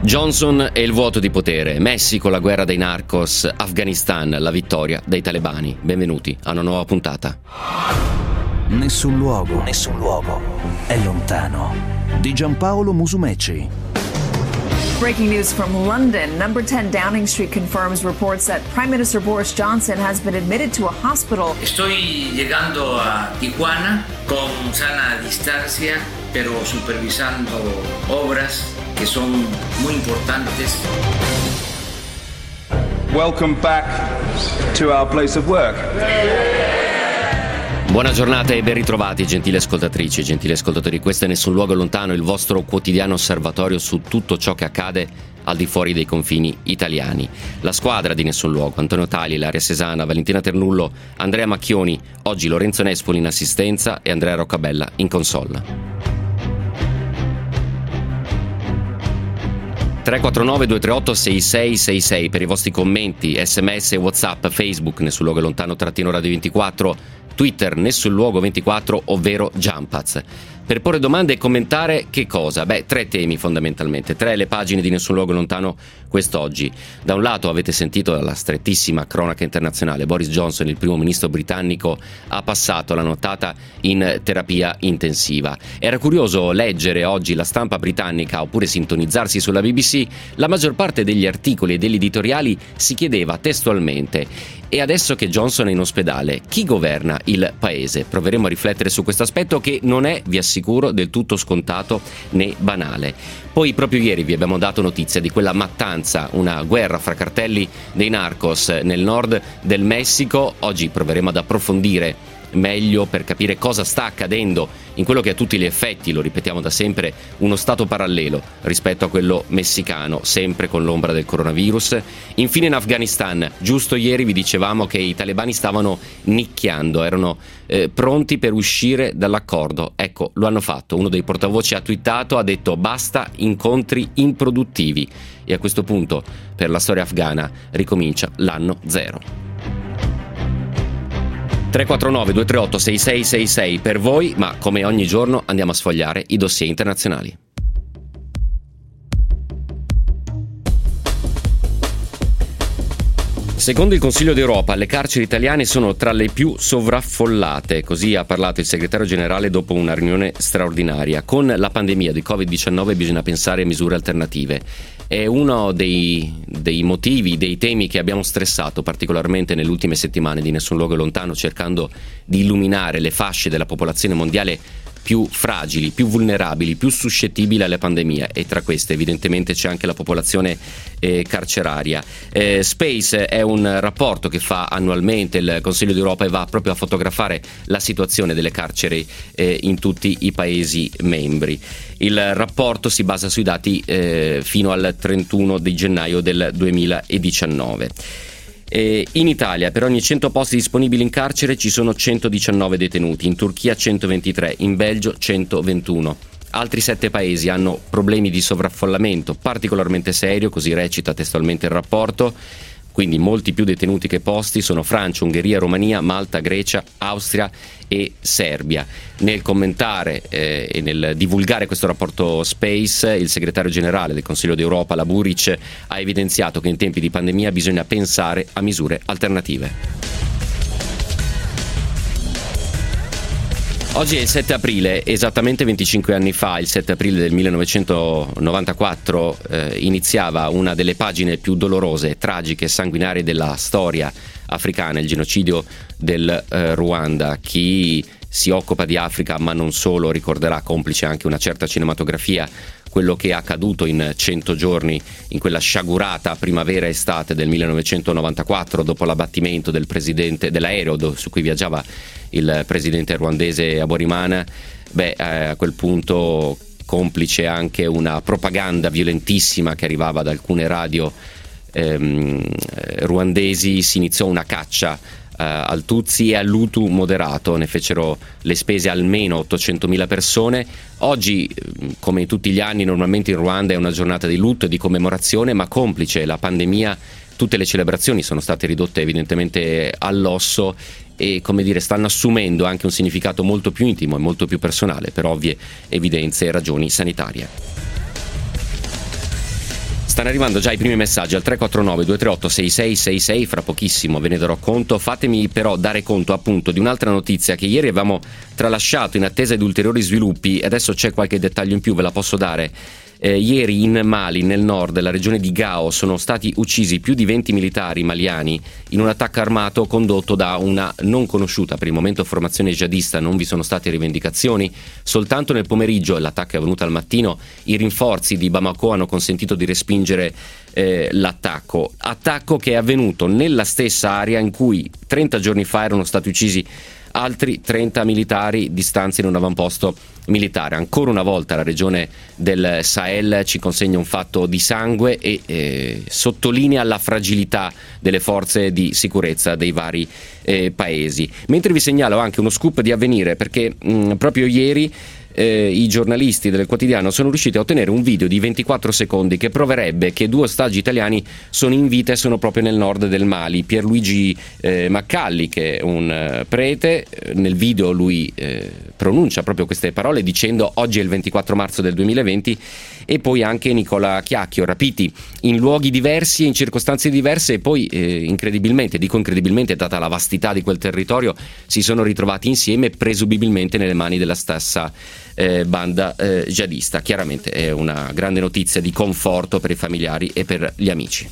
Johnson e il vuoto di potere, Messico, la guerra dei narcos, Afghanistan, la vittoria dei talebani. Benvenuti a una nuova puntata. Nessun luogo è lontano. Di Giampaolo Musumeci. Breaking news from London. Number 10 Downing Street confirms reports that Prime Minister Boris Johnson has been admitted to a hospital. Estoy llegando a Tijuana con sana distancia, pero supervisando obras que son muy importantes. Welcome back to our place of work. Buona giornata e ben ritrovati, gentili ascoltatrici e gentili ascoltatori. Questo è Nessun Luogo Lontano, il vostro quotidiano osservatorio su tutto ciò che accade al di fuori dei confini italiani. La squadra di Nessun Luogo: Antonio Tali, Ilaria Sesana, Valentina Ternullo, Andrea Macchioni, oggi Lorenzo Nespoli in assistenza e Andrea Roccabella in console. 349-238-6666 per i vostri commenti, sms, whatsapp, facebook, Nessun Luogo Lontano _radio 24, Twitter, Nessun Luogo 24, ovvero Jumpaz. Per porre domande e commentare che cosa? Tre temi fondamentalmente, le pagine di Nessun Luogo Lontano quest'oggi. Da un lato avete sentito dalla strettissima cronaca internazionale, Boris Johnson, il primo ministro britannico, ha passato la nottata in terapia intensiva. Era curioso leggere oggi la stampa britannica oppure sintonizzarsi sulla BBC. La maggior parte degli articoli e degli editoriali si chiedeva testualmente: e adesso che Johnson è in ospedale, chi governa il paese? Proveremo a riflettere su questo aspetto che non è, vi assicuro, del tutto scontato né banale. Poi proprio ieri vi abbiamo dato notizia di quella mattanza, una guerra fra cartelli dei narcos nel nord del Messico. Oggi proveremo ad approfondire meglio per capire cosa sta accadendo in quello che a tutti gli effetti, lo ripetiamo da sempre, uno stato parallelo rispetto a quello messicano, sempre con l'ombra del coronavirus. Infine in Afghanistan, giusto ieri vi dicevamo che i talebani stavano nicchiando, erano pronti per uscire dall'accordo. Ecco, lo hanno fatto. Uno dei portavoci ha twittato, ha detto basta incontri improduttivi, e a questo punto per la storia afghana ricomincia l'anno zero. 349-238-6666 per voi, ma come ogni giorno andiamo a sfogliare i dossier internazionali. Secondo il Consiglio d'Europa, le carceri italiane sono tra le più sovraffollate, così ha parlato il segretario generale dopo una riunione straordinaria. Con la pandemia di Covid-19 bisogna pensare a misure alternative. È uno dei motivi, dei temi che abbiamo stressato particolarmente nelle ultime settimane di Nessun Luogo Lontano, cercando di illuminare le fasce della popolazione mondiale più fragili, più vulnerabili, più suscettibili alla pandemia, e tra queste evidentemente c'è anche la popolazione carceraria. Space è un rapporto che fa annualmente il Consiglio d'Europa e va proprio a fotografare la situazione delle carceri in tutti i Paesi membri. Il rapporto si basa sui dati fino al 31 di gennaio del 2019. In Italia per ogni 100 posti disponibili in carcere ci sono 119 detenuti, in Turchia 123, in Belgio 121. Altri 7 paesi hanno problemi di sovraffollamento particolarmente serio, così recita testualmente il rapporto. Quindi molti più detenuti che posti sono Francia, Ungheria, Romania, Malta, Grecia, Austria e Serbia. Nel commentare e nel divulgare questo rapporto Space, il segretario generale del Consiglio d'Europa, la Buric, ha evidenziato che in tempi di pandemia bisogna pensare a misure alternative. Oggi è il 7 aprile, esattamente 25 anni fa, il 7 aprile del 1994, iniziava una delle pagine più dolorose, tragiche e sanguinarie della storia africana, il genocidio del Ruanda. Chi si occupa di Africa, ma non solo, ricorderà, complice anche una certa cinematografia, quello che è accaduto in 100 giorni, in quella sciagurata primavera-estate del 1994, dopo l'abbattimento del presidente dell'aereo su cui viaggiava il presidente ruandese Habyarimana. A quel punto, complice anche una propaganda violentissima che arrivava da alcune radio ruandesi, si iniziò una caccia al Tutsi e all'Hutu moderato, ne fecero le spese almeno 800.000 persone. Oggi, come tutti gli anni, normalmente in Ruanda è una giornata di lutto e di commemorazione, ma complice la pandemia tutte le celebrazioni sono state ridotte evidentemente all'osso e, come dire, stanno assumendo anche un significato molto più intimo e molto più personale, per ovvie evidenze e ragioni sanitarie. Stanno arrivando già i primi messaggi al 349 238 6666, fra pochissimo ve ne darò conto. Fatemi però dare conto appunto di un'altra notizia che ieri avevamo tralasciato in attesa di ulteriori sviluppi, e adesso c'è qualche dettaglio in più, ve la posso dare. Ieri in Mali, nel nord della regione di Gao, sono stati uccisi più di 20 militari maliani in un attacco armato condotto da una non conosciuta per il momento formazione jihadista. Non vi sono state rivendicazioni. Soltanto nel pomeriggio, l'attacco è avvenuto al mattino, i rinforzi di Bamako hanno consentito di respingere l'attacco che è avvenuto nella stessa area in cui 30 giorni fa erano stati uccisi altri 30 militari distanti in un avamposto militare. Ancora una volta la regione del Sahel ci consegna un fatto di sangue e sottolinea la fragilità delle forze di sicurezza dei vari paesi. Mentre vi segnalo anche uno scoop di Avvenire, perché proprio ieri i giornalisti del quotidiano sono riusciti a ottenere un video di 24 secondi che proverebbe che 2 ostaggi italiani sono in vita e sono proprio nel nord del Mali. Pierluigi Maccalli, che è un prete, nel video lui pronuncia proprio queste parole dicendo: oggi è il 24 marzo del 2020, e poi anche Nicola Chiacchio, rapiti in luoghi diversi e in circostanze diverse, e poi incredibilmente, data la vastità di quel territorio, si sono ritrovati insieme, presumibilmente nelle mani della stessa banda jihadista. Chiaramente è una grande notizia di conforto per i familiari e per gli amici.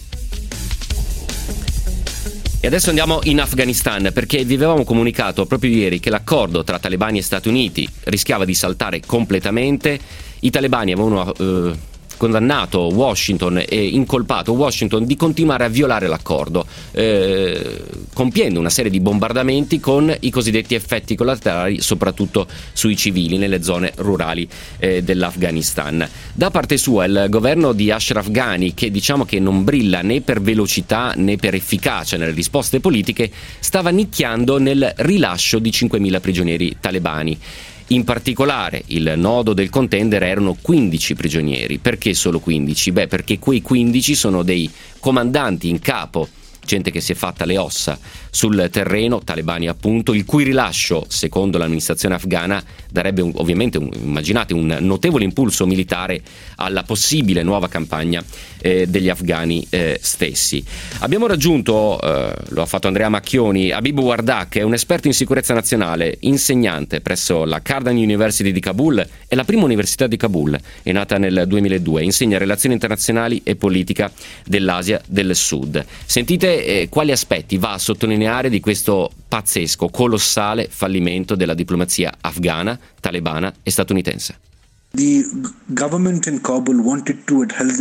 E adesso andiamo in Afghanistan, perché vi avevamo comunicato proprio ieri che l'accordo tra talebani e Stati Uniti rischiava di saltare completamente. I talebani avevano condannato Washington e incolpato Washington di continuare a violare l'accordo, compiendo una serie di bombardamenti con i cosiddetti effetti collaterali, soprattutto sui civili nelle zone rurali dell'Afghanistan. Da parte sua il governo di Ashraf Ghani, che diciamo che non brilla né per velocità né per efficacia nelle risposte politiche, stava nicchiando nel rilascio di 5.000 prigionieri talebani. In particolare il nodo del contender erano 15 prigionieri. Perché solo 15? Perché quei 15 sono dei comandanti in capo, gente che si è fatta le ossa sul terreno, talebani appunto, il cui rilascio, secondo l'amministrazione afghana, darebbe immaginate un notevole impulso militare alla possibile nuova campagna degli afghani stessi. Abbiamo raggiunto, lo ha fatto Andrea Macchioni, Habib Wardak, è un esperto in sicurezza nazionale, insegnante presso la Cardan University di Kabul, è la prima università di Kabul, è nata nel 2002, insegna relazioni internazionali e politica dell'Asia del Sud. Sentite quali aspetti va a sottolineare di questo pazzesco, colossale fallimento della diplomazia afghana, talebana e statunitense. The government in Kabul wanted to hold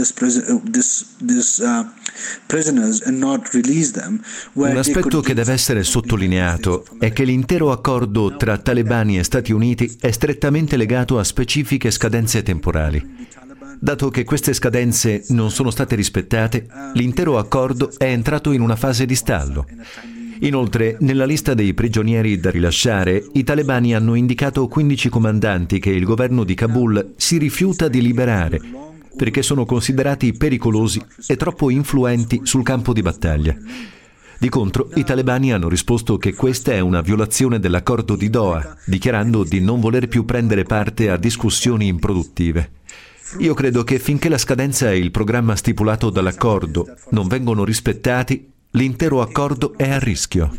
prisoners and not release them. Un aspetto che deve essere sottolineato è che l'intero accordo tra talebani e Stati Uniti è strettamente legato a specifiche scadenze temporali. Dato che queste scadenze non sono state rispettate, l'intero accordo è entrato in una fase di stallo. Inoltre, nella lista dei prigionieri da rilasciare, i talebani hanno indicato 15 comandanti che il governo di Kabul si rifiuta di liberare perché sono considerati pericolosi e troppo influenti sul campo di battaglia. Di contro, i talebani hanno risposto che questa è una violazione dell'accordo di Doha, dichiarando di non voler più prendere parte a discussioni improduttive. Io credo che finché la scadenza e il programma stipulato dall'accordo non vengono rispettati, l'intero accordo è a rischio.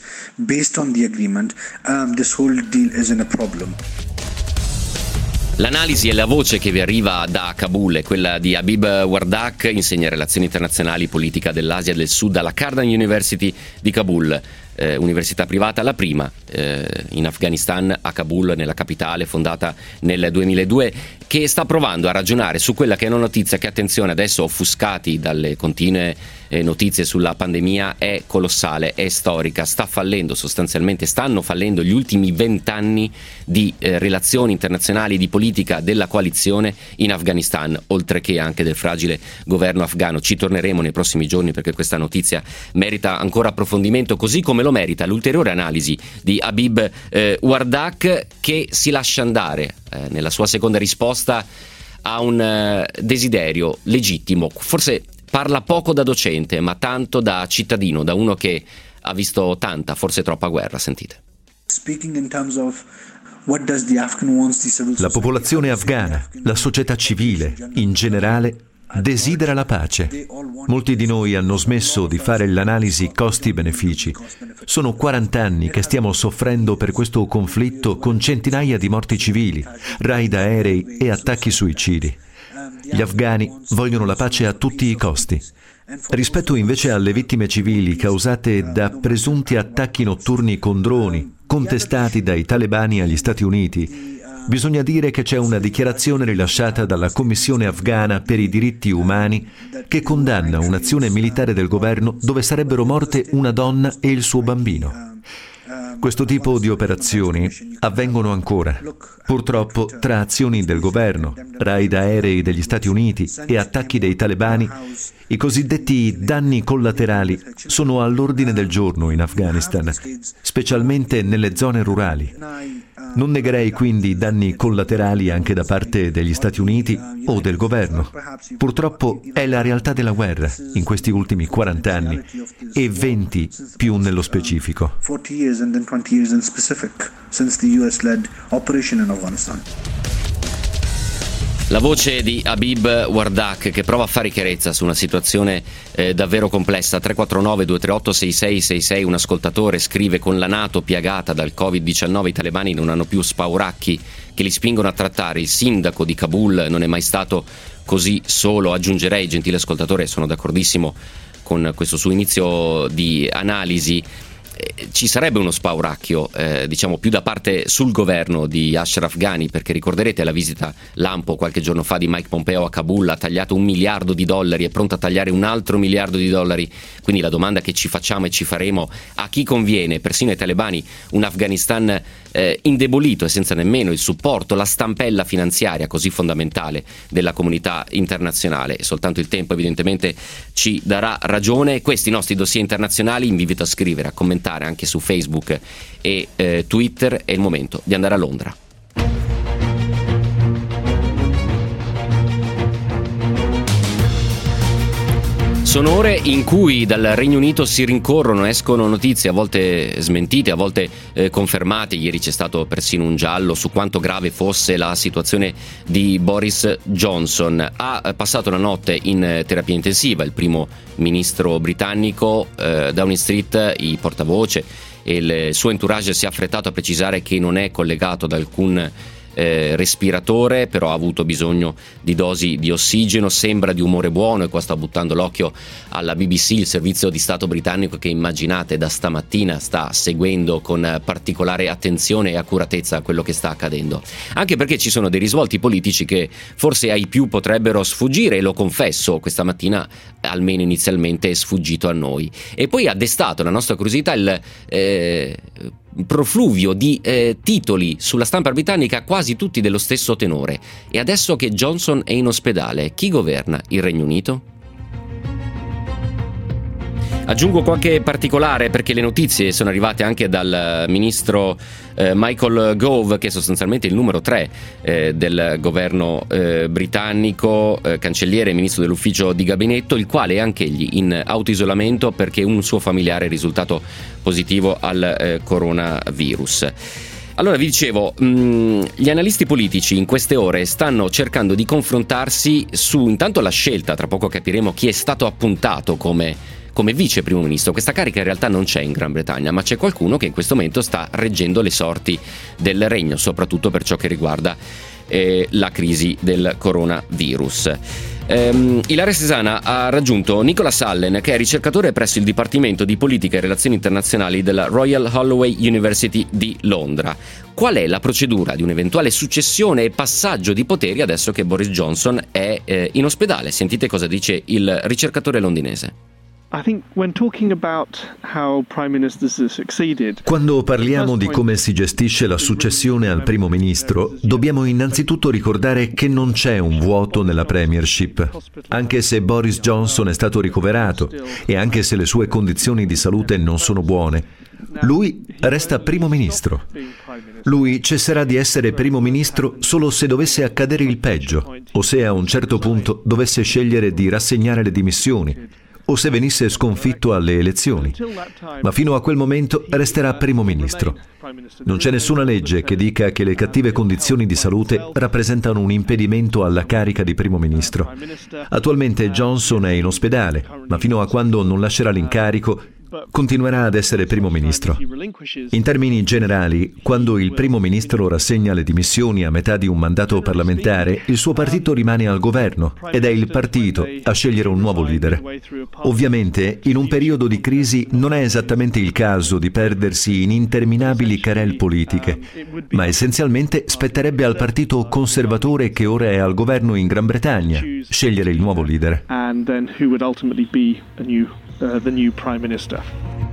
L'analisi e la voce che vi arriva da Kabul è quella di Habib Wardak, insegna relazioni internazionali e politica dell'Asia del Sud alla Cardan University di Kabul, università privata, la prima in Afghanistan, a Kabul, nella capitale, fondata nel 2002, che sta provando a ragionare su quella che è una notizia che, attenzione, adesso offuscati dalle continue notizie sulla pandemia, è colossale, è storica, stanno fallendo gli ultimi 20 anni di relazioni internazionali, di politica della coalizione in Afghanistan, oltre che anche del fragile governo afghano. Ci torneremo nei prossimi giorni perché questa notizia merita ancora approfondimento, così come lo merita l'ulteriore analisi di Habib Wardak, che si lascia andare nella sua seconda risposta a un desiderio legittimo. Forse parla poco da docente, ma tanto da cittadino, da uno che ha visto tanta, forse troppa guerra. Sentite. La popolazione afghana, la società civile, in generale, desidera la pace. Molti di noi hanno smesso di fare l'analisi costi-benefici. Sono 40 anni che stiamo soffrendo per questo conflitto con centinaia di morti civili, raid aerei e attacchi suicidi. Gli afghani vogliono la pace a tutti i costi. Rispetto invece alle vittime civili causate da presunti attacchi notturni con droni, contestati dai talebani agli Stati Uniti, bisogna dire che c'è una dichiarazione rilasciata dalla Commissione afghana per i diritti umani che condanna un'azione militare del governo dove sarebbero morte una donna e il suo bambino. Questo tipo di operazioni avvengono ancora. Purtroppo, tra azioni del governo, raid aerei degli Stati Uniti e attacchi dei talebani, i cosiddetti danni collaterali sono all'ordine del giorno in Afghanistan, specialmente nelle zone rurali. Non negherei quindi danni collaterali anche da parte degli Stati Uniti o del governo. Purtroppo è la realtà della guerra in questi ultimi 40 anni e 20 più nello specifico. 40 years and then 20 years in specific since the US-led operation in Afghanistan. La voce di Habib Wardak che prova a fare chiarezza su una situazione davvero complessa. 349-238-6666, un ascoltatore scrive: con la NATO piagata dal Covid-19 i talebani non hanno più spauracchi che li spingono a trattare. Il sindaco di Kabul non è mai stato così solo. Aggiungerei, gentile ascoltatore, sono d'accordissimo con questo suo inizio di analisi. Ci sarebbe uno spauracchio, diciamo più da parte sul governo di Ashraf Ghani, perché ricorderete la visita lampo qualche giorno fa di Mike Pompeo a Kabul, ha tagliato $1 miliardo, è pronto a tagliare un altro $1 miliardo. Quindi la domanda che ci facciamo e ci faremo: a chi conviene, persino ai talebani, un Afghanistan indebolito e senza nemmeno il supporto, la stampella finanziaria così fondamentale della comunità internazionale? Soltanto il tempo evidentemente ci darà ragione. Questi nostri dossier internazionali, vi invito a scrivere, a commentare anche su Facebook e Twitter. È il momento di andare a Londra. Sono ore in cui dal Regno Unito si rincorrono, escono notizie a volte smentite, a volte confermate. Ieri c'è stato persino un giallo su quanto grave fosse la situazione di Boris Johnson. Ha passato la notte in terapia intensiva il primo ministro britannico. Downing Street, i portavoce e il suo entourage si è affrettato a precisare che non è collegato ad alcun respiratore, però ha avuto bisogno di dosi di ossigeno. Sembra di umore buono, e qua sto buttando l'occhio alla BBC, il servizio di Stato britannico che, immaginate, da stamattina sta seguendo con particolare attenzione e accuratezza quello che sta accadendo, anche perché ci sono dei risvolti politici che forse ai più potrebbero sfuggire, e lo confesso, questa mattina almeno inizialmente è sfuggito a noi. E poi ha destato la nostra curiosità il profluvio di titoli sulla stampa britannica, quasi tutti dello stesso tenore. E adesso che Johnson è in ospedale, chi governa il Regno Unito? Aggiungo qualche particolare, perché le notizie sono arrivate anche dal ministro Michael Gove, che è sostanzialmente il numero 3 del governo britannico, cancelliere e ministro dell'ufficio di gabinetto, il quale è anch'egli in autoisolamento perché un suo familiare è risultato positivo al coronavirus. Allora, vi dicevo, gli analisti politici in queste ore stanno cercando di confrontarsi su intanto la scelta, tra poco capiremo chi è stato appuntato come vice primo ministro. Questa carica in realtà non c'è in Gran Bretagna, ma c'è qualcuno che in questo momento sta reggendo le sorti del regno, soprattutto per ciò che riguarda la crisi del coronavirus. Ilaria Sesana ha raggiunto Nicholas Allen, che è ricercatore presso il Dipartimento di Politica e Relazioni Internazionali della Royal Holloway University di Londra. Qual è la procedura di un'eventuale successione e passaggio di poteri adesso che Boris Johnson è in ospedale? Sentite cosa dice il ricercatore londinese. Quando parliamo di come si gestisce la successione al primo ministro, dobbiamo innanzitutto ricordare che non c'è un vuoto nella premiership. Anche se Boris Johnson è stato ricoverato e anche se le sue condizioni di salute non sono buone, lui resta primo ministro. Lui cesserà di essere primo ministro solo se dovesse accadere il peggio, o se a un certo punto dovesse scegliere di rassegnare le dimissioni, o se venisse sconfitto alle elezioni, ma fino a quel momento resterà primo ministro. Non c'è nessuna legge che dica che le cattive condizioni di salute rappresentano un impedimento alla carica di primo ministro. Attualmente Johnson è in ospedale, ma fino a quando non lascerà l'incarico continuerà ad essere primo ministro. In termini generali, quando il primo ministro rassegna le dimissioni a metà di un mandato parlamentare, il suo partito rimane al governo ed è il partito a scegliere un nuovo leader. Ovviamente, in un periodo di crisi non è esattamente il caso di perdersi in interminabili querelle politiche, ma essenzialmente spetterebbe al partito conservatore che ora è al governo in Gran Bretagna scegliere il nuovo leader. The new Prime Minister.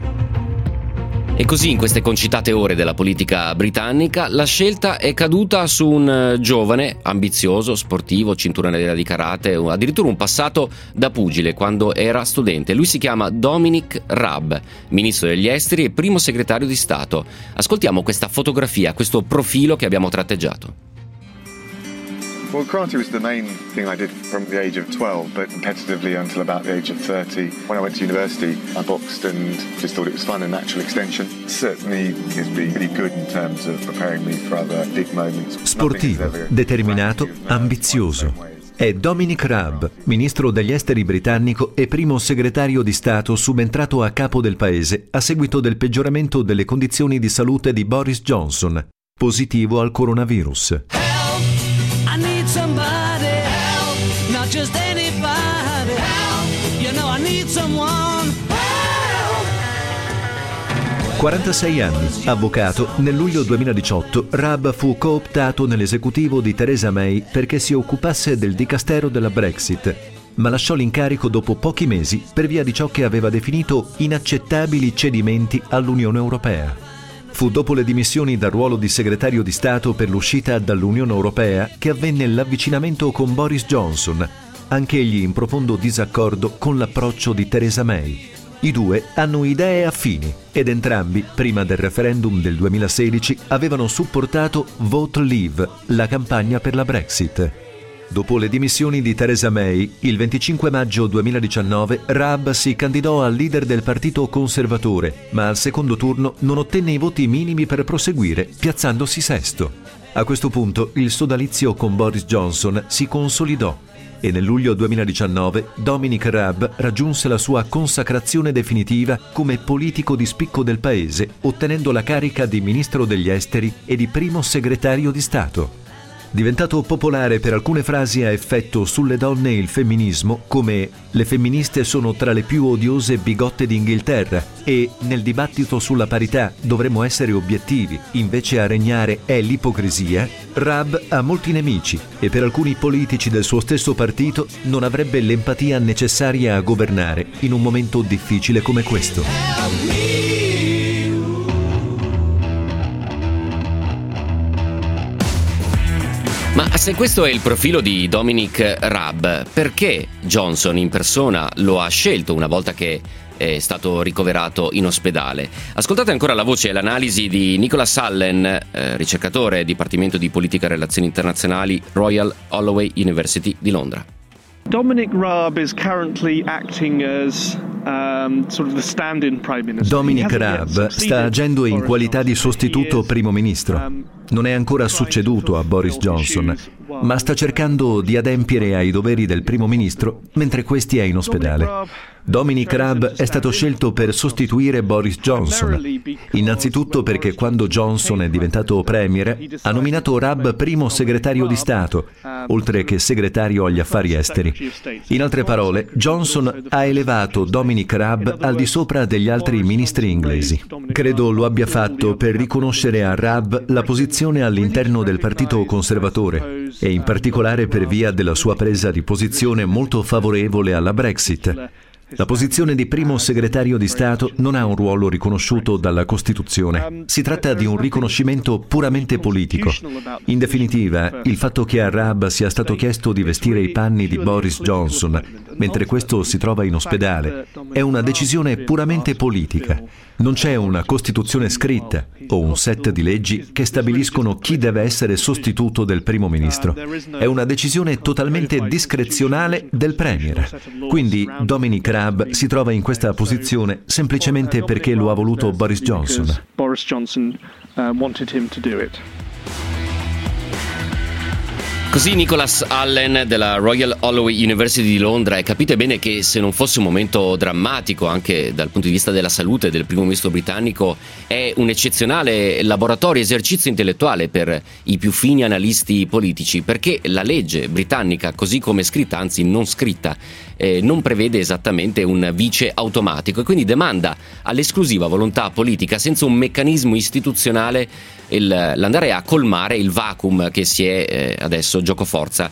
E così in queste concitate ore della politica britannica la scelta è caduta su un giovane, ambizioso, sportivo, cintura nera di karate, addirittura un passato da pugile quando era studente. Lui si chiama Dominic Raab, ministro degli esteri e primo segretario di Stato. Ascoltiamo questa fotografia, questo profilo che abbiamo tratteggiato. Well, karate was the main thing I did from the age of 12, but competitively until about the age of 30. When I went to university, I boxed and just thought it was fun and natural extension. Certainly it's been really good in terms of preparing me for other big moments. Sportivo, determinato, ambizioso. È Dominic Raab, ministro degli esteri britannico e primo segretario di Stato subentrato a capo del paese a seguito del peggioramento delle condizioni di salute di Boris Johnson, positivo al coronavirus. Somebody help, not just anybody help, you know I need someone help. 46 anni, avvocato, nel luglio 2018 Raab fu cooptato nell'esecutivo di Theresa May perché si occupasse del dicastero della Brexit, ma lasciò l'incarico dopo pochi mesi per via di ciò che aveva definito inaccettabili cedimenti all'Unione Europea. Fu dopo le dimissioni dal ruolo di segretario di Stato per l'uscita dall'Unione Europea che avvenne l'avvicinamento con Boris Johnson, anch'egli in profondo disaccordo con l'approccio di Theresa May. I due hanno idee affini ed entrambi, prima del referendum del 2016, avevano supportato Vote Leave, la campagna per la Brexit. Dopo le dimissioni di Theresa May, il 25 maggio 2019 Raab si candidò al leader del partito conservatore, ma al secondo turno non ottenne i voti minimi per proseguire, piazzandosi sesto. A questo punto il sodalizio con Boris Johnson si consolidò e nel luglio 2019 Dominic Raab raggiunse la sua consacrazione definitiva come politico di spicco del paese, ottenendo la carica di ministro degli esteri e di primo segretario di Stato. Diventato popolare per alcune frasi a effetto sulle donne e il femminismo, come "le femministe sono tra le più odiose bigotte d'Inghilterra" e "nel dibattito sulla parità dovremmo essere obiettivi, invece a regnare è l'ipocrisia", Raab ha molti nemici e per alcuni politici del suo stesso partito non avrebbe l'empatia necessaria a governare in un momento difficile come questo. Ma se questo è il profilo di Dominic Raab, perché Johnson in persona lo ha scelto una volta che è stato ricoverato in ospedale? Ascoltate ancora la voce e l'analisi di Nicholas Allen, ricercatore Dipartimento di Politica e Relazioni Internazionali, Royal Holloway University di Londra. Dominic Raab is currently acting as sort of the stand-in prime minister. Dominic Raab sta agendo in qualità di sostituto primo ministro. Non è ancora succeduto a Boris Johnson, ma sta cercando di adempiere ai doveri del primo ministro mentre questi è in ospedale. Dominic Raab è stato scelto per sostituire Boris Johnson, innanzitutto perché quando Johnson è diventato premier ha nominato Raab primo segretario di Stato, oltre che segretario agli affari esteri. In altre parole, Johnson ha elevato Dominic Raab al di sopra degli altri ministri inglesi. Credo lo abbia fatto per riconoscere a Raab la posizione all'interno del Partito Conservatore e in particolare per via della sua presa di posizione molto favorevole alla Brexit. La posizione di primo segretario di Stato non ha un ruolo riconosciuto dalla Costituzione. Si tratta di un riconoscimento puramente politico. In definitiva, il fatto che a Raab sia stato chiesto di vestire i panni di Boris Johnson mentre questo si trova in ospedale è una decisione puramente politica. Non c'è una Costituzione scritta o un set di leggi che stabiliscono chi deve essere sostituto del primo ministro. È una decisione totalmente discrezionale del premier. Quindi Dominic Raab Raab si trova in questa posizione semplicemente perché lo ha voluto Boris Johnson. Boris Johnson wanted him to do it. Così Nicholas Allen della Royal Holloway University di Londra, e capite bene che se non fosse un momento drammatico anche dal punto di vista della salute del primo ministro britannico, è un eccezionale laboratorio, esercizio intellettuale per i più fini analisti politici, perché la legge britannica, così come scritta, anzi non scritta, non prevede esattamente un vice automatico e quindi demanda all'esclusiva volontà politica, senza un meccanismo istituzionale, l'andare a colmare il vacuum che si è adesso giocoforza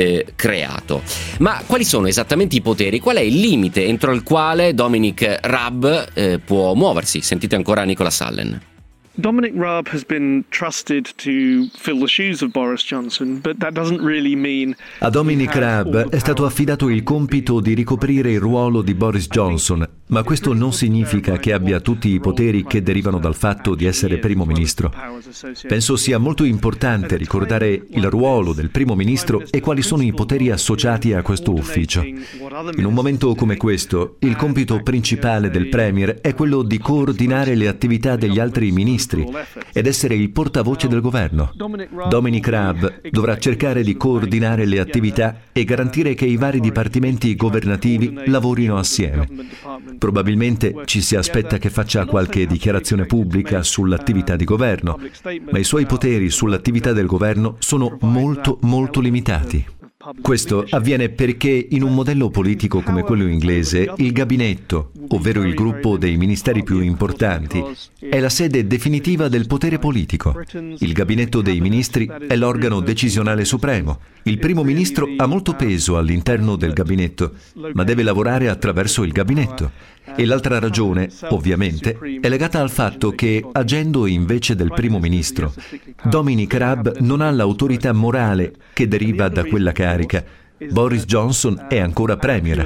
creato. Ma quali sono esattamente i poteri? Qual è il limite entro il quale Dominic Raab può muoversi? Sentite ancora Nicholas Allen. Dominic Raab has been trusted to fill the shoes of Boris Johnson, but that doesn't really mean. A Dominic Raab è stato affidato il compito di ricoprire il ruolo di Boris Johnson, ma questo non significa che abbia tutti i poteri che derivano dal fatto di essere primo ministro. Penso sia molto importante ricordare il ruolo del primo ministro e quali sono i poteri associati a questo ufficio. In un momento come questo, il compito principale del premier è quello di coordinare le attività degli altri ministri ed essere il portavoce del governo. Dominic Raab dovrà cercare di coordinare le attività e garantire che i vari dipartimenti governativi lavorino assieme. Probabilmente ci si aspetta che faccia qualche dichiarazione pubblica sull'attività di governo, ma i suoi poteri sull'attività del governo sono molto limitati. Questo avviene perché in un modello politico come quello inglese, il gabinetto, ovvero il gruppo dei ministeri più importanti, è la sede definitiva del potere politico. Il gabinetto dei ministri è l'organo decisionale supremo. Il primo ministro ha molto peso all'interno del gabinetto, ma deve lavorare attraverso il gabinetto. E l'altra ragione, ovviamente, è legata al fatto che, agendo invece del primo ministro, Dominic Raab non ha l'autorità morale che deriva da quella carica. Boris Johnson è ancora premier.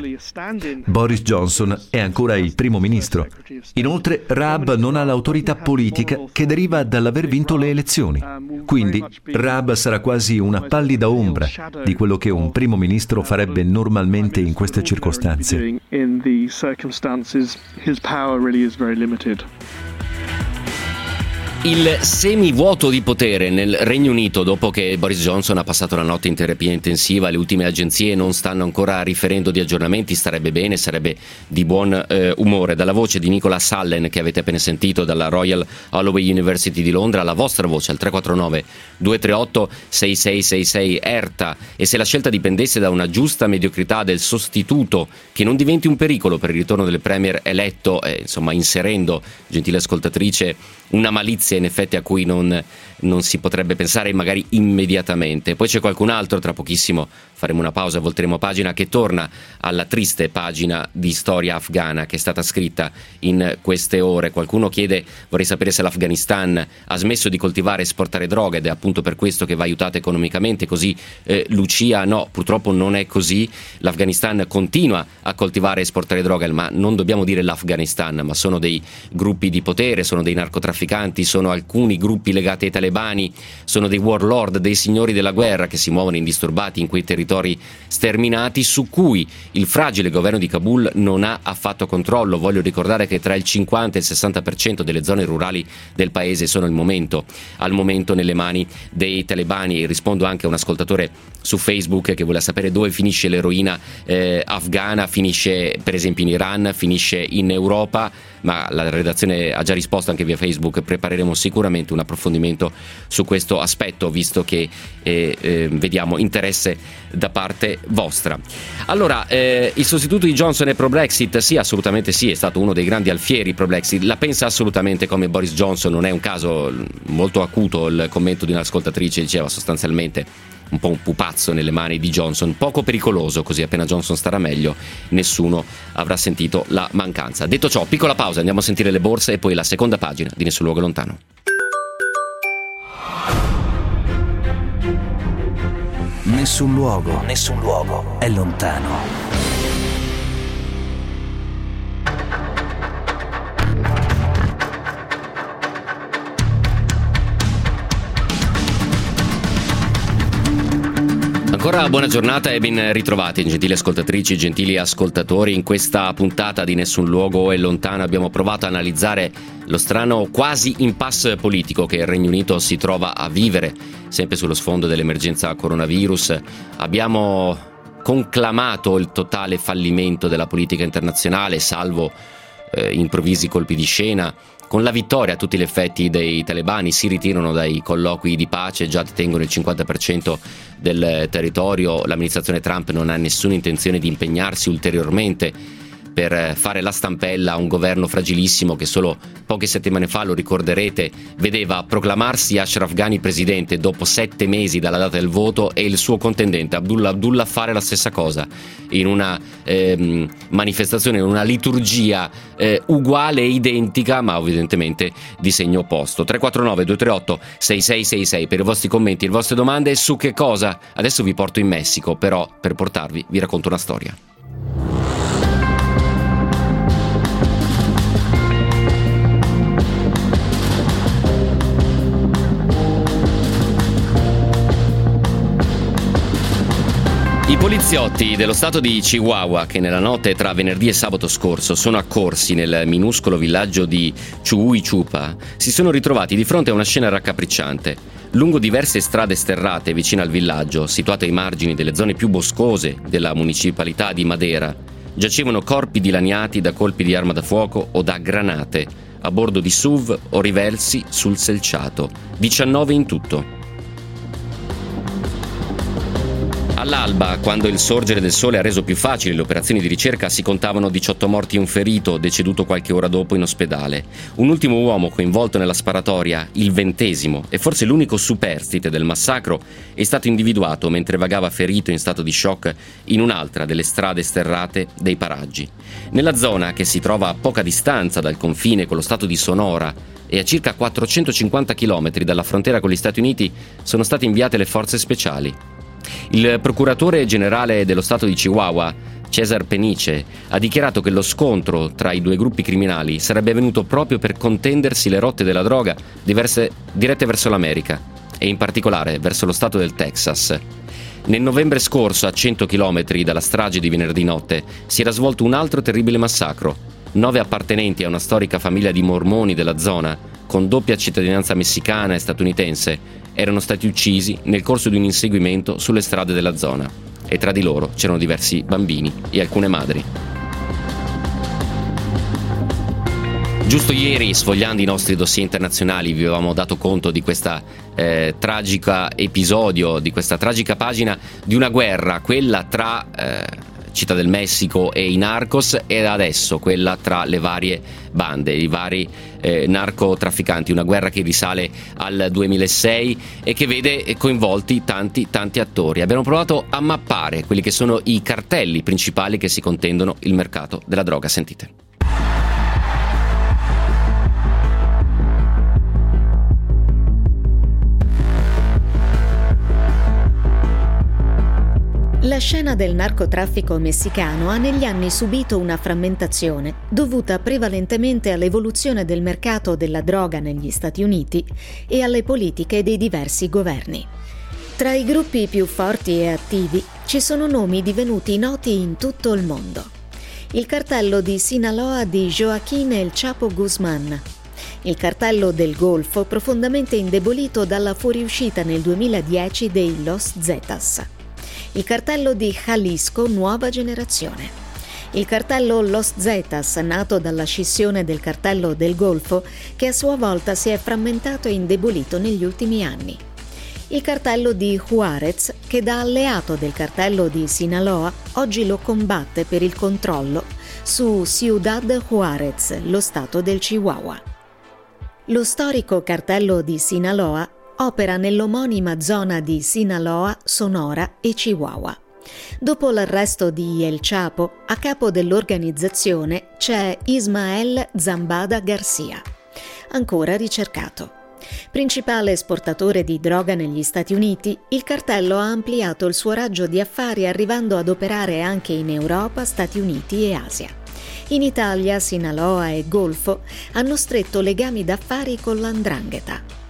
Boris Johnson è ancora il primo ministro. Inoltre, Raab non ha l'autorità politica che deriva dall'aver vinto le elezioni. Quindi, Raab sarà quasi una pallida ombra di quello che un primo ministro farebbe normalmente in queste circostanze. Il semivuoto di potere nel Regno Unito dopo che Boris Johnson ha passato la notte in terapia intensiva, le ultime agenzie non stanno ancora riferendo di aggiornamenti, starebbe bene, sarebbe di buon umore. Dalla voce di Nicholas Allen che avete appena sentito dalla Royal Holloway University di Londra, la vostra voce al 349 238 6666 ERTA, e se la scelta dipendesse da una giusta mediocrità del sostituto che non diventi un pericolo per il ritorno del premier eletto, insomma inserendo, gentile ascoltatrice, una malizia in effetti a cui non si potrebbe pensare magari immediatamente. Poi c'è qualcun altro, tra pochissimo faremo una pausa, volteremo pagina, che torna alla triste pagina di storia afghana che è stata scritta in queste ore. Qualcuno chiede, vorrei sapere se l'Afghanistan ha smesso di coltivare e esportare droga ed è appunto per questo che va aiutata economicamente, così Lucia, no, purtroppo non è così. L'Afghanistan continua a coltivare e esportare droga, ma non dobbiamo dire l'Afghanistan, ma sono dei gruppi di potere, sono dei narcotrafficanti, sono alcuni gruppi legati ai talebani, sono dei warlord, dei signori della guerra che si muovono indisturbati in quei territori sterminati su cui il fragile governo di Kabul non ha affatto controllo. Voglio ricordare che tra il 50 e il 60% delle zone rurali del paese sono al momento nelle mani dei talebani. E rispondo anche a un ascoltatore su Facebook che vuole sapere dove finisce l'eroina afghana. Finisce per esempio in Iran, finisce in Europa, ma la redazione ha già risposto anche via Facebook. Prepareremo sicuramente un approfondimento su questo aspetto, visto che vediamo interesse da parte vostra. Allora, il sostituto di Johnson è pro Brexit? Sì, assolutamente sì, è stato uno dei grandi alfieri pro Brexit, la pensa assolutamente come Boris Johnson. Non è un caso molto acuto il commento di un'ascoltatrice, diceva sostanzialmente un po' un pupazzo nelle mani di Johnson, poco pericoloso, così appena Johnson starà meglio nessuno avrà sentito la mancanza. Detto ciò, piccola pausa, andiamo a sentire le borse e poi la seconda pagina di Nessun Luogo Lontano. Nessun luogo è lontano. Ancora buona giornata e ben ritrovati, gentili ascoltatrici, gentili ascoltatori. In questa puntata di Nessun Luogo è Lontano abbiamo provato a analizzare lo strano quasi impasse politico che il Regno Unito si trova a vivere, sempre sullo sfondo dell'emergenza coronavirus. Abbiamo conclamato il totale fallimento della politica internazionale, salvo improvvisi colpi di scena. Con la vittoria a tutti gli effetti dei talebani si ritirano dai colloqui di pace, già detengono il 50% del territorio. L'amministrazione Trump non ha nessuna intenzione di impegnarsi ulteriormente per fare la stampella a un governo fragilissimo che solo poche settimane fa, lo ricorderete, vedeva proclamarsi Ashraf Ghani presidente dopo 7 mesi dalla data del voto e il suo contendente Abdullah fare la stessa cosa in una manifestazione, in una liturgia uguale e identica ma evidentemente di segno opposto. 349-238-6666 per i vostri commenti, le vostre domande su che cosa. Adesso vi porto in Messico, però per portarvi vi racconto una storia. I poliziotti dello stato di Chihuahua, che nella notte tra venerdì e sabato scorso sono accorsi nel minuscolo villaggio di Chuuichupa, si sono ritrovati di fronte a una scena raccapricciante. Lungo diverse strade sterrate vicino al villaggio, situate ai margini delle zone più boscose della municipalità di Madera, giacevano corpi dilaniati da colpi di arma da fuoco o da granate, a bordo di SUV o riversi sul selciato. 19 in tutto. All'alba, quando il sorgere del sole ha reso più facili le operazioni di ricerca, si contavano 18 morti e un ferito, deceduto qualche ora dopo in ospedale. Un ultimo uomo coinvolto nella sparatoria, il 20° e forse l'unico superstite del massacro, è stato individuato mentre vagava ferito in stato di shock in un'altra delle strade sterrate dei paraggi. Nella zona, che si trova a poca distanza dal confine con lo stato di Sonora e a circa 450 km dalla frontiera con gli Stati Uniti, sono state inviate le forze speciali. Il procuratore generale dello stato di Chihuahua, Cesar Peniche, ha dichiarato che lo scontro tra i due gruppi criminali sarebbe avvenuto proprio per contendersi le rotte della droga dirette verso l'America e in particolare verso lo stato del Texas. Nel novembre scorso, a 100 km dalla strage di venerdì notte, si era svolto un altro terribile massacro. 9 appartenenti a una storica famiglia di mormoni della zona, con doppia cittadinanza messicana e statunitense, erano stati uccisi nel corso di un inseguimento sulle strade della zona e tra di loro c'erano diversi bambini e alcune madri. Giusto ieri, sfogliando i nostri dossier internazionali, vi avevamo dato conto di questa tragica episodio, di questa tragica pagina di una guerra, quella tra Città del Messico e i narcos, e adesso quella tra le varie bande, i vari narcotrafficanti, una guerra che risale al 2006 e che vede coinvolti tanti attori. Abbiamo provato a mappare quelli che sono i cartelli principali che si contendono il mercato della droga. Sentite. La scena del narcotraffico messicano ha negli anni subito una frammentazione dovuta prevalentemente all'evoluzione del mercato della droga negli Stati Uniti e alle politiche dei diversi governi. Tra i gruppi più forti e attivi ci sono nomi divenuti noti in tutto il mondo. Il cartello di Sinaloa di Joaquín El Chapo Guzmán, il cartello del Golfo profondamente indebolito dalla fuoriuscita nel 2010 dei Los Zetas, il cartello di Jalisco Nuova Generazione, il cartello Los Zetas nato dalla scissione del cartello del Golfo che a sua volta si è frammentato e indebolito negli ultimi anni, il cartello di Juárez che da alleato del cartello di Sinaloa oggi lo combatte per il controllo su Ciudad Juárez, lo stato del Chihuahua. Lo storico cartello di Sinaloa opera nell'omonima zona di Sinaloa, Sonora e Chihuahua. Dopo l'arresto di El Chapo, a capo dell'organizzazione c'è Ismael Zambada Garcia, ancora ricercato. Principale esportatore di droga negli Stati Uniti, il cartello ha ampliato il suo raggio di affari arrivando ad operare anche in Europa, Stati Uniti e Asia. In Italia, Sinaloa e Golfo hanno stretto legami d'affari con l''ndrangheta.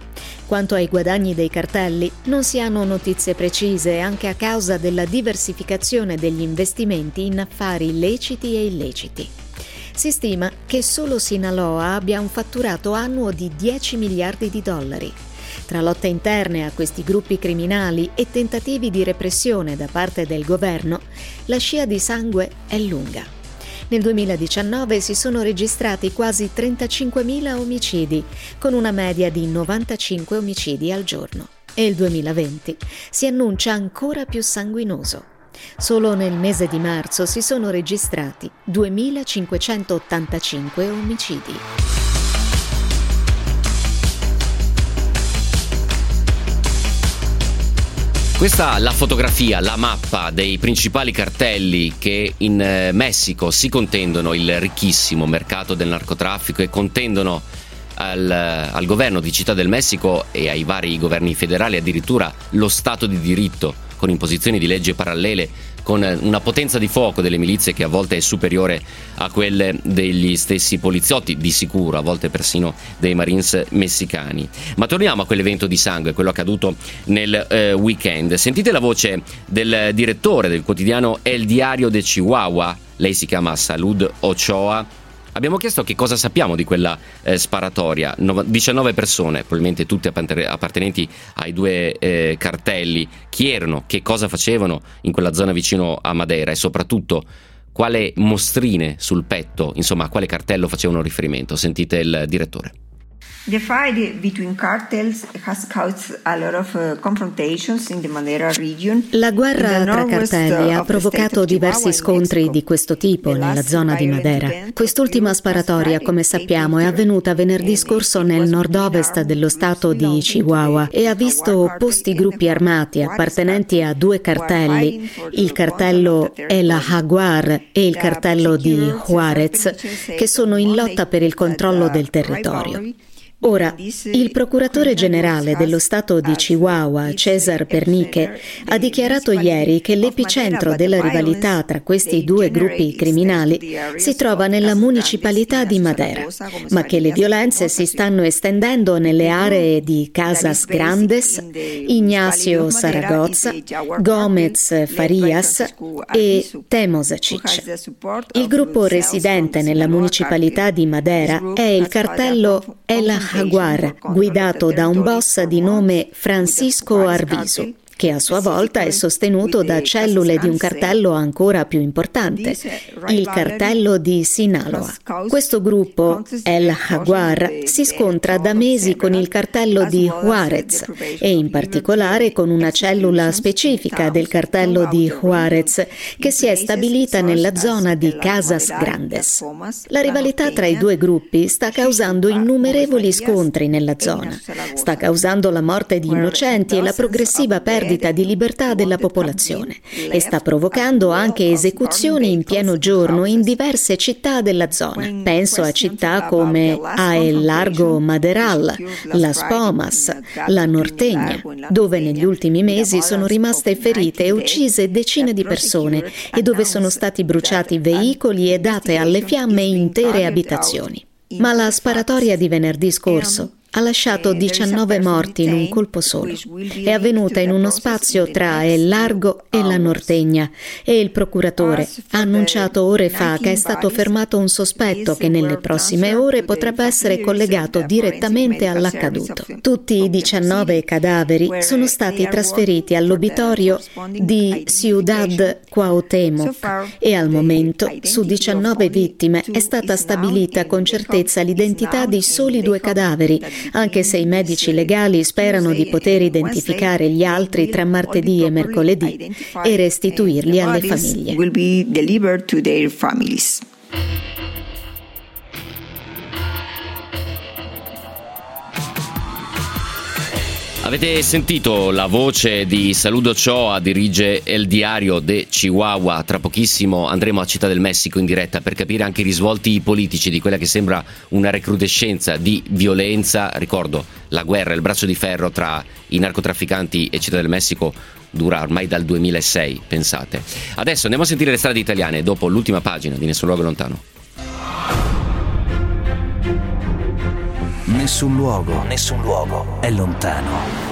Quanto ai guadagni dei cartelli, non si hanno notizie precise anche a causa della diversificazione degli investimenti in affari leciti e illeciti. Si stima che solo Sinaloa abbia un fatturato annuo di 10 miliardi di dollari. Tra lotte interne a questi gruppi criminali e tentativi di repressione da parte del governo, la scia di sangue è lunga. Nel 2019 si sono registrati quasi 35.000 omicidi, con una media di 95 omicidi al giorno. E il 2020 si annuncia ancora più sanguinoso. Solo nel mese di marzo si sono registrati 2.585 omicidi. Questa la fotografia, la mappa dei principali cartelli che in Messico si contendono il ricchissimo mercato del narcotraffico e contendono al governo di Città del Messico e ai vari governi federali addirittura lo Stato di diritto, con imposizioni di legge parallele, con una potenza di fuoco delle milizie che a volte è superiore a quelle degli stessi poliziotti, di sicuro, a volte persino dei Marines messicani. Ma torniamo a quell'evento di sangue, quello accaduto nel weekend. Sentite la voce del direttore del quotidiano El Diario de Chihuahua, lei si chiama Salud Ochoa. Abbiamo chiesto che cosa sappiamo di quella sparatoria. 19 persone, probabilmente tutte appartenenti ai due cartelli. Chi erano, che cosa facevano in quella zona vicino a Madera e soprattutto quale mostrine sul petto, insomma a quale cartello facevano riferimento. Sentite il direttore. The fight between cartels has caused a lot of confrontations in the Madera region. La guerra tra cartelli ha provocato diversi scontri di questo tipo nella zona di Madera. Quest'ultima sparatoria, come sappiamo, è avvenuta venerdì scorso nel nord-ovest dello stato di Chihuahua e ha visto opposti gruppi armati appartenenti a due cartelli, il cartello El Jaguar e il cartello di Juarez, che sono in lotta per il controllo del territorio. Ora, il procuratore generale dello stato di Chihuahua, César Pernique, ha dichiarato ieri che l'epicentro della rivalità tra questi due gruppi criminali si trova nella municipalità di Madera, ma che le violenze si stanno estendendo nelle aree di Casas Grandes, Ignacio Zaragoza, Gómez Farías e Temozacic. Il gruppo residente nella municipalità di Madera è il cartello El Jaguar, guidato da un boss di nome Francisco Arvizu, che a sua volta è sostenuto da cellule di un cartello ancora più importante, il cartello di Sinaloa. Questo gruppo, El Jaguar, si scontra da mesi con il cartello di Juarez e in particolare con una cellula specifica del cartello di Juarez che si è stabilita nella zona di Casas Grandes. La rivalità tra i due gruppi sta causando innumerevoli scontri nella zona, sta causando la morte di innocenti e la progressiva perdita di libertà della popolazione e sta provocando anche esecuzioni in pieno giorno in diverse città della zona. Penso a città come a El Largo Maderal, Las Pomas, La Norteña, dove negli ultimi mesi sono rimaste ferite e uccise decine di persone e dove sono stati bruciati veicoli e date alle fiamme intere abitazioni. Ma la sparatoria di venerdì scorso ha lasciato 19 morti in un colpo solo. È avvenuta in uno spazio tra El Largo e La Norteña e il procuratore ha annunciato ore fa che è stato fermato un sospetto che nelle prossime ore potrebbe essere collegato direttamente all'accaduto. Tutti i 19 cadaveri sono stati trasferiti all'obitorio di Ciudad Cuauhtémoc e al momento su 19 vittime è stata stabilita con certezza l'identità di soli 2 cadaveri, anche se i medici legali sperano di poter identificare gli altri tra martedì e mercoledì e restituirli alle famiglie. Avete sentito la voce di Salud Ochoa, dirige El Diario de Chihuahua. Tra pochissimo andremo a Città del Messico in diretta per capire anche i risvolti politici di quella che sembra una recrudescenza di violenza. Ricordo, la guerra, il braccio di ferro tra i narcotrafficanti e Città del Messico dura ormai dal 2006, pensate. Adesso andiamo a sentire le strade italiane dopo l'ultima pagina di Nessun luogo lontano. Nessun luogo è lontano.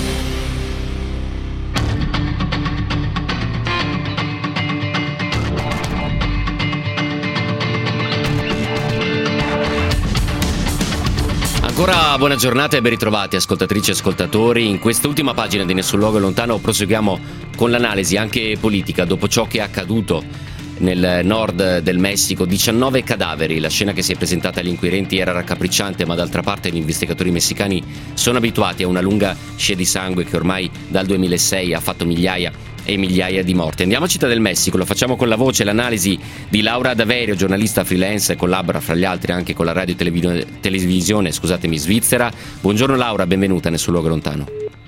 Ancora buona giornata e ben ritrovati ascoltatrici e ascoltatori. In quest'ultima pagina di Nessun Luogo è Lontano proseguiamo con l'analisi anche politica dopo ciò che è accaduto nel nord del Messico. 19 cadaveri, la scena che si è presentata agli inquirenti era raccapricciante, ma d'altra parte gli investigatori messicani sono abituati a una lunga scia di sangue che ormai dal 2006 ha fatto migliaia e migliaia di morti. Andiamo a Città del Messico, lo facciamo con la voce e l'analisi di Laura Daverio, giornalista freelance, collabora fra gli altri anche con la radio televisione svizzera. Buongiorno Laura, benvenuta nel suo luogo lontano.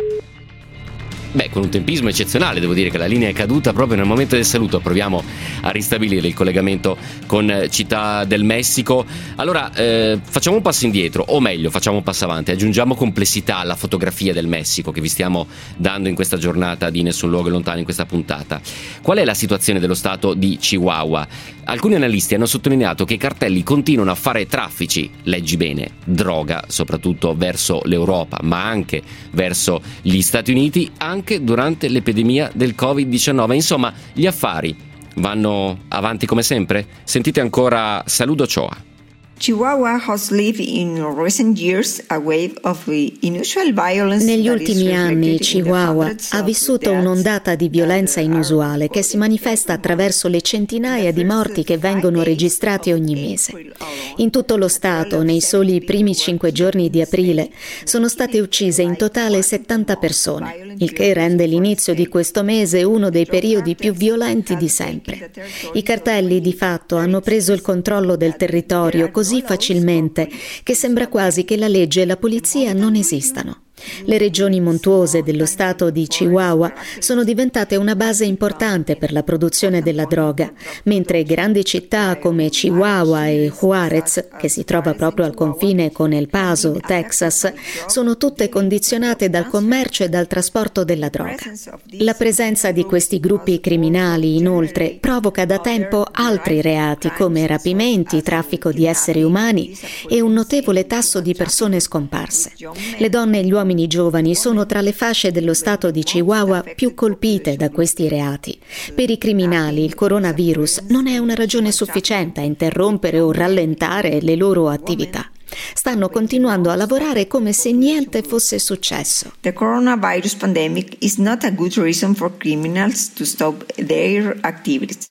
Con un tempismo eccezionale, devo dire che la linea è caduta proprio nel momento del saluto. Proviamo a ristabilire il collegamento con Città del Messico. Allora, facciamo un passo indietro, o meglio, facciamo un passo avanti, aggiungiamo complessità alla fotografia del Messico che vi stiamo dando in questa giornata di Nessun Luogo Lontano, in questa puntata. Qual è la situazione dello stato di Chihuahua? Alcuni analisti hanno sottolineato che i cartelli continuano a fare traffici, leggi bene, droga, soprattutto verso l'Europa, ma anche verso gli Stati Uniti, anche durante l'epidemia del Covid-19. Insomma, gli affari vanno avanti come sempre? Sentite ancora Saludo Ochoa. Chihuahua has lived in recent years a wave of unusual violence. Negli ultimi anni Chihuahua ha vissuto un'ondata di violenza inusuale che si manifesta attraverso le centinaia di morti che vengono registrati ogni mese. In tutto lo stato, nei soli primi 5 giorni di aprile, sono state uccise in totale 70 persone, il che rende l'inizio di questo mese uno dei periodi più violenti di sempre. I cartelli di fatto hanno preso il controllo del territorio così facilmente che sembra quasi che la legge e la polizia non esistano. Le regioni montuose dello stato di Chihuahua sono diventate una base importante per la produzione della droga, mentre grandi città come Chihuahua e Juárez, che si trova proprio al confine con El Paso, Texas, sono tutte condizionate dal commercio e dal trasporto della droga. La presenza di questi gruppi criminali, inoltre, provoca da tempo altri reati come rapimenti, traffico di esseri umani e un notevole tasso di persone scomparse. Le donne e gli uomini giovani sono tra le fasce dello stato di Chihuahua più colpite da questi reati. Per i criminali il coronavirus non è una ragione sufficiente a interrompere o rallentare le loro attività. Stanno continuando a lavorare come se niente fosse successo. The coronavirus pandemic is not a good reason for criminals to stop their activities.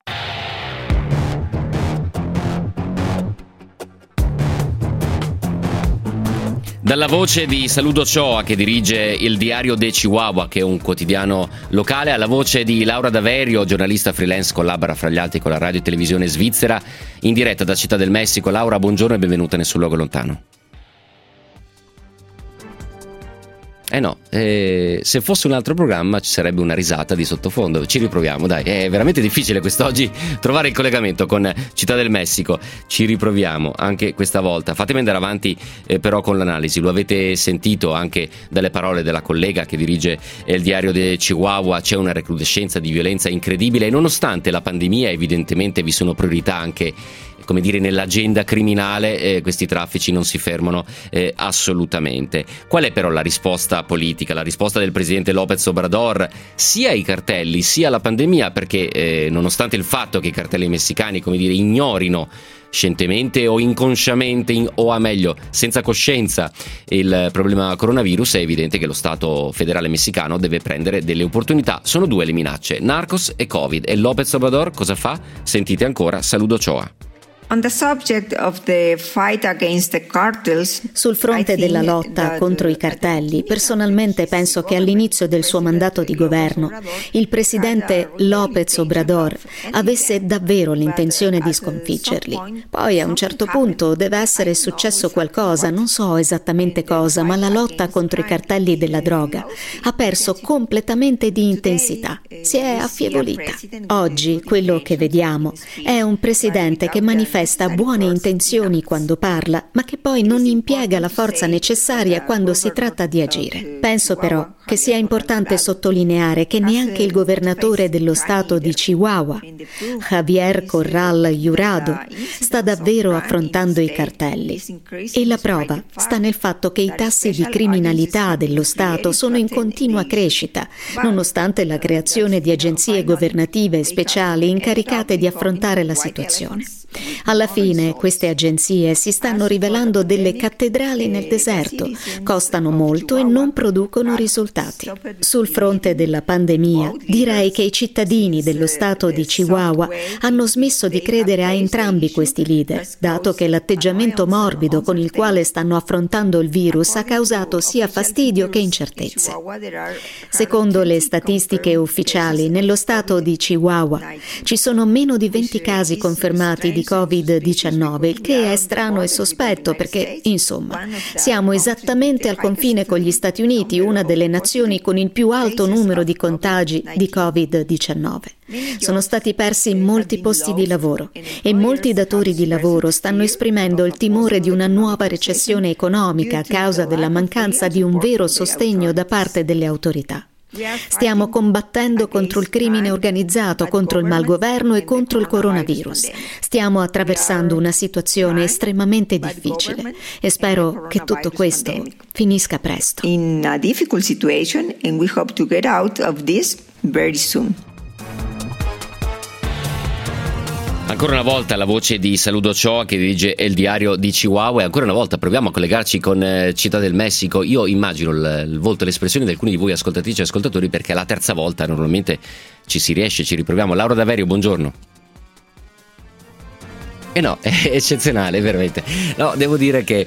Dalla voce di Saludo Ochoa, che dirige il Diario de Chihuahua, che è un quotidiano locale, alla voce di Laura Daverio, giornalista freelance, collabora fra gli altri con la radio e televisione svizzera, in diretta da Città del Messico. Laura, buongiorno e benvenuta nel suo luogo lontano. Se fosse un altro programma ci sarebbe una risata di sottofondo. Ci riproviamo, dai, è veramente difficile quest'oggi trovare il collegamento con Città del Messico. Ci riproviamo anche questa volta. Fatemi andare avanti però con l'analisi. Lo avete sentito anche dalle parole della collega che dirige il Diario de Chihuahua. C'è una recrudescenza di violenza incredibile e nonostante la pandemia evidentemente vi sono priorità anche, come dire, nell'agenda criminale, questi traffici non si fermano assolutamente. Qual è però la risposta politica, la risposta del presidente López Obrador sia ai cartelli sia alla pandemia? Perché nonostante il fatto che i cartelli messicani, come dire, ignorino scientemente o inconsciamente o a meglio senza coscienza il problema coronavirus, è evidente che lo Stato federale messicano deve prendere delle opportunità. Sono due le minacce, Narcos e Covid, e López Obrador cosa fa? Sentite ancora Saludo Ochoa. On the subject of the fight against the cartels, sul fronte della lotta contro i cartelli, personalmente penso che all'inizio del suo mandato di governo il presidente López Obrador avesse davvero l'intenzione di sconfiggerli. Poi a un certo punto deve essere successo qualcosa, non so esattamente cosa, ma la lotta contro i cartelli della droga ha perso completamente di intensità, si è affievolita. Oggi quello che vediamo è un presidente che manifesta manifesta buone intenzioni quando parla, ma che poi non impiega la forza necessaria quando si tratta di agire. Penso però che sia importante sottolineare che neanche il governatore dello stato di Chihuahua, Javier Corral Jurado, sta davvero affrontando i cartelli. E la prova sta nel fatto che i tassi di criminalità dello Stato sono in continua crescita, nonostante la creazione di agenzie governative speciali incaricate di affrontare la situazione. Alla fine queste agenzie si stanno rivelando delle cattedrali nel deserto, costano molto e non producono risultati. Sul fronte della pandemia, direi che i cittadini dello stato di Chihuahua hanno smesso di credere a entrambi questi leader, dato che l'atteggiamento morbido con il quale stanno affrontando il virus ha causato sia fastidio che incertezze. Secondo le statistiche ufficiali, nello stato di Chihuahua ci sono meno di 20 casi confermati di Covid-19, il che è strano e sospetto perché, insomma, siamo esattamente al confine con gli Stati Uniti, una delle nazioni con il più alto numero di contagi di Covid-19. Sono stati persi molti posti di lavoro e molti datori di lavoro stanno esprimendo il timore di una nuova recessione economica a causa della mancanza di un vero sostegno da parte delle autorità. Stiamo combattendo contro il crimine organizzato, contro il malgoverno e contro il coronavirus. Stiamo attraversando una situazione estremamente difficile e spero che tutto questo finisca presto. In a difficult situation and we hope to get out of this very soon. Ancora una volta la voce di Saludo Ochoa che dirige El Diario di Chihuahua, e ancora una volta proviamo a collegarci con Città del Messico. Io immagino il volto e l'espressione di alcuni di voi ascoltatrici e ascoltatori, perché è la terza volta, normalmente ci si riesce, ci riproviamo. Laura Daverio, buongiorno. No, è eccezionale, veramente. No, devo dire che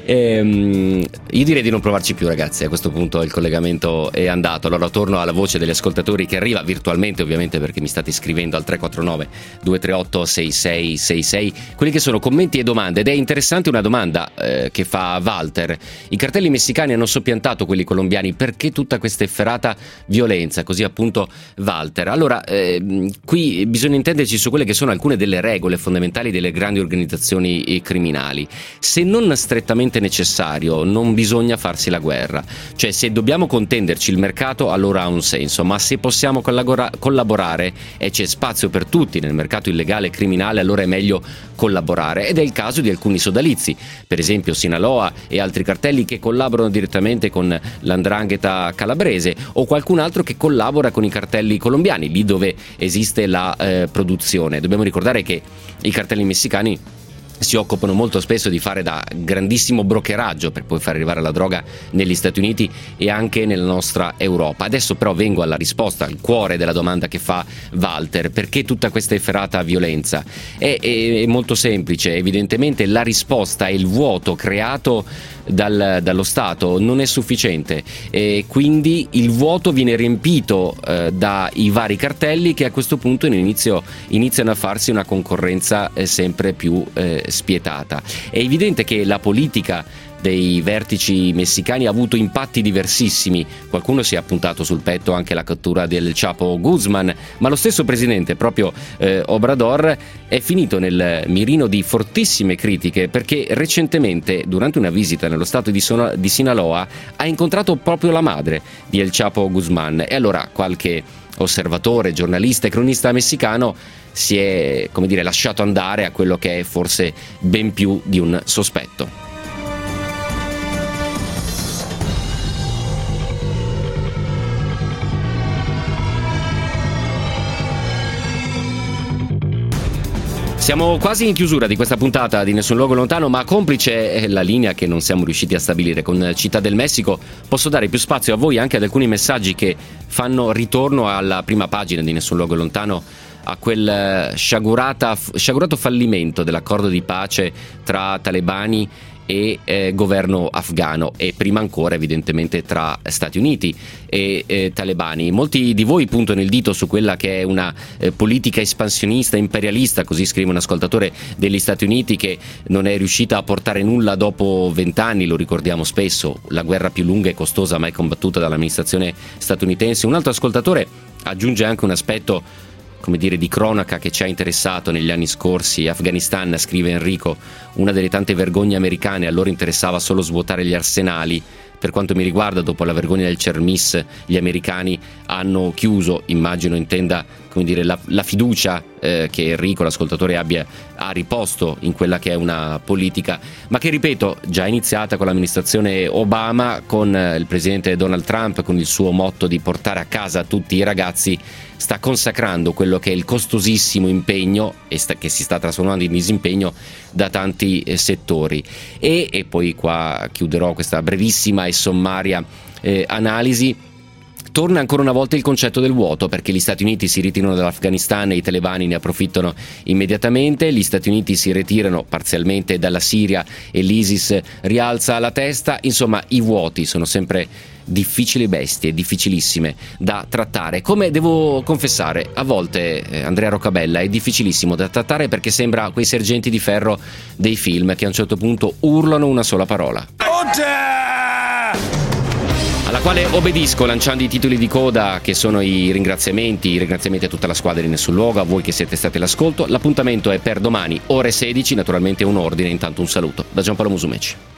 io direi di non provarci più, ragazzi. A questo punto il collegamento è andato. Allora torno alla voce degli ascoltatori che arriva virtualmente, ovviamente, perché mi state scrivendo al 349 238 6666 quelli che sono commenti e domande. Ed è interessante una domanda che fa Walter. I cartelli messicani hanno soppiantato quelli colombiani, perché tutta questa efferata violenza? Così appunto Walter. Allora qui bisogna intenderci su quelle che sono alcune delle regole fondamentali delle grandi organizzazioni criminali. Se non strettamente necessario, non bisogna farsi la guerra. Cioè, se dobbiamo contenderci il mercato, allora ha un senso, ma se possiamo collaborare e c'è spazio per tutti nel mercato illegale e criminale, allora è meglio collaborare. Ed è il caso di alcuni sodalizi, per esempio Sinaloa e altri cartelli che collaborano direttamente con l''ndrangheta calabrese, o qualcun altro che collabora con i cartelli colombiani, lì dove esiste la produzione. Dobbiamo ricordare che i cartelli messicani si occupano molto spesso di fare da grandissimo brokeraggio per poi far arrivare la droga negli Stati Uniti e anche nella nostra Europa. Adesso però vengo alla risposta, al cuore della domanda che fa Walter: perché tutta questa efferata violenza? È molto semplice, evidentemente la risposta è il vuoto creato dallo Stato non è sufficiente, e quindi il vuoto viene riempito dai vari cartelli, che a questo punto iniziano a farsi una concorrenza sempre più spietata. È evidente che la politica dei vertici messicani ha avuto impatti diversissimi. Qualcuno si è appuntato sul petto anche la cattura del Chapo Guzman, ma lo stesso presidente, proprio Obrador, è finito nel mirino di fortissime critiche, perché recentemente, durante una visita nello stato di Sinaloa, ha incontrato proprio la madre di El Chapo Guzman. E allora qualche osservatore, giornalista e cronista messicano si è, lasciato andare a quello che è forse ben più di un sospetto. Siamo quasi in chiusura di questa puntata di Nessun Luogo Lontano, ma complice è la linea che non siamo riusciti a stabilire con Città del Messico, posso dare più spazio a voi anche ad alcuni messaggi che fanno ritorno alla prima pagina di Nessun Luogo Lontano, a quel sciagurato fallimento dell'accordo di pace tra talebani e governo afghano, e prima ancora evidentemente tra Stati Uniti e talebani. Molti di voi puntano il dito su quella che è una politica espansionista, imperialista, così scrive un ascoltatore, degli Stati Uniti, che non è riuscita a portare nulla dopo 20 anni, lo ricordiamo spesso, la guerra più lunga e costosa mai combattuta dall'amministrazione statunitense. Un altro ascoltatore aggiunge anche un aspetto come dire, di cronaca che ci ha interessato negli anni scorsi. Afghanistan, scrive Enrico, una delle tante vergogne americane, a loro interessava solo svuotare gli arsenali. Per quanto mi riguarda, dopo la vergogna del Cermis, gli americani hanno chiuso, immagino intenda, come dire, la fiducia che Enrico, l'ascoltatore, ha riposto in quella che è una politica, ma che, ripeto, già iniziata con l'amministrazione Obama, con il presidente Donald Trump, con il suo motto di portare a casa tutti i ragazzi, sta consacrando quello che è il costosissimo impegno che si sta trasformando in disimpegno da tanti settori. E poi qua chiuderò questa brevissima e sommaria analisi. Torna ancora una volta il concetto del vuoto, perché gli Stati Uniti si ritirano dall'Afghanistan e i talebani ne approfittano immediatamente. Gli Stati Uniti si ritirano parzialmente dalla Siria e l'ISIS rialza la testa. Insomma, i vuoti sono sempre difficili bestie, difficilissime da trattare. Come devo confessare, a volte Andrea Roccabella è difficilissimo da trattare, perché sembra quei sergenti di ferro dei film che a un certo punto urlano una sola parola, alla quale obbedisco lanciando i titoli di coda, che sono i ringraziamenti a tutta la squadra di Nessun Luogo, a voi che siete stati all'ascolto. L'appuntamento è per domani ore 16, naturalmente un ordine, intanto un saluto da Giampaolo Musumeci.